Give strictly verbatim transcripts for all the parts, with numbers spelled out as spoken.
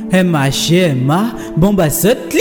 M H M A, Bamba Sotli.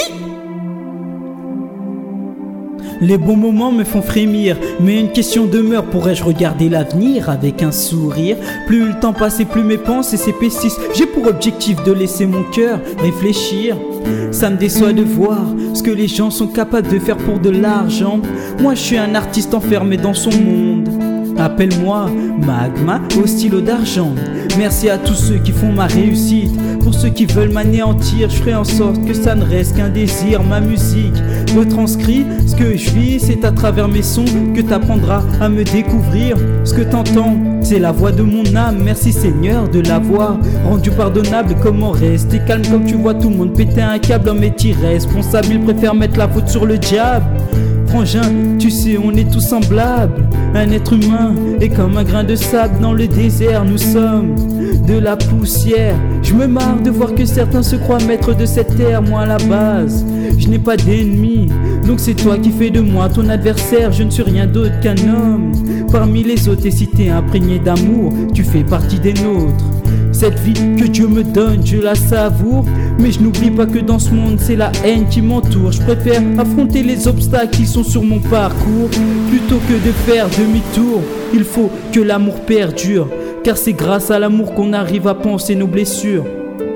Les bons moments me font frémir, mais une question demeure, pourrais-je regarder l'avenir avec un sourire? Plus le temps passe et plus mes pensées s'épaississent, j'ai pour objectif de laisser mon cœur réfléchir. Ça me déçoit de voir ce que les gens sont capables de faire pour de l'argent. Moi je suis un artiste enfermé dans son monde. Appelle-moi Magma au stylo d'argent. Merci à tous ceux qui font ma réussite. Pour ceux qui veulent m'anéantir, je ferai en sorte que ça ne reste qu'un désir. Ma musique retranscrit ce que je vis. C'est à travers mes sons que t'apprendras à me découvrir. Ce que t'entends, c'est la voix de mon âme. Merci Seigneur de l'avoir rendu pardonnable. Comment rester calme comme tu vois tout le monde péter un câble? Homme est irresponsable, il préfère mettre la faute sur le diable. Frangin, tu sais, on est tous semblables. Un être humain est comme un grain de sable dans le désert. Nous sommes de la poussière. Je me marre de voir que certains se croient maîtres de cette terre. Moi à la base, je n'ai pas d'ennemis. Donc c'est toi qui fais de moi ton adversaire. Je ne suis rien d'autre qu'un homme parmi les autres. Et si t'es imprégné d'amour, tu fais partie des nôtres. Cette vie que Dieu me donne, je la savoure. Mais je n'oublie pas que dans ce monde, c'est la haine qui m'entoure. Je préfère affronter les obstacles qui sont sur mon parcours plutôt que de faire demi-tour. Il faut que l'amour perdure, car c'est grâce à l'amour qu'on arrive à penser nos blessures.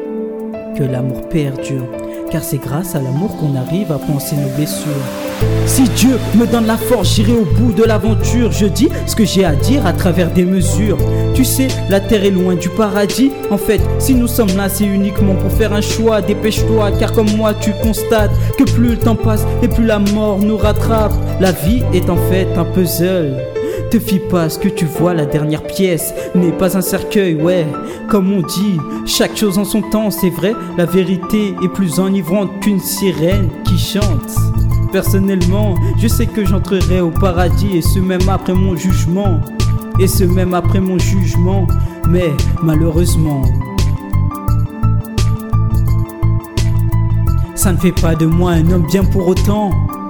Que l'amour perdure, car c'est grâce à l'amour qu'on arrive à penser nos blessures. Si Dieu me donne la force, j'irai au bout de l'aventure. Je dis ce que j'ai à dire à travers des mesures. Tu sais, la terre est loin du paradis. En fait, si nous sommes là, c'est uniquement pour faire un choix. Dépêche-toi, car comme moi, tu constates que plus le temps passe et plus la mort nous rattrape. La vie est en fait un puzzle. Te fie pas à ce que tu vois, la dernière pièce n'est pas un cercueil, ouais. Comme on dit, chaque chose en son temps, c'est vrai. La vérité est plus enivrante qu'une sirène qui chante. Personnellement, je sais que j'entrerai au paradis, et ce même après mon jugement. Et ce même après mon jugement. Mais malheureusement, ça ne fait pas de moi un homme bien pour autant.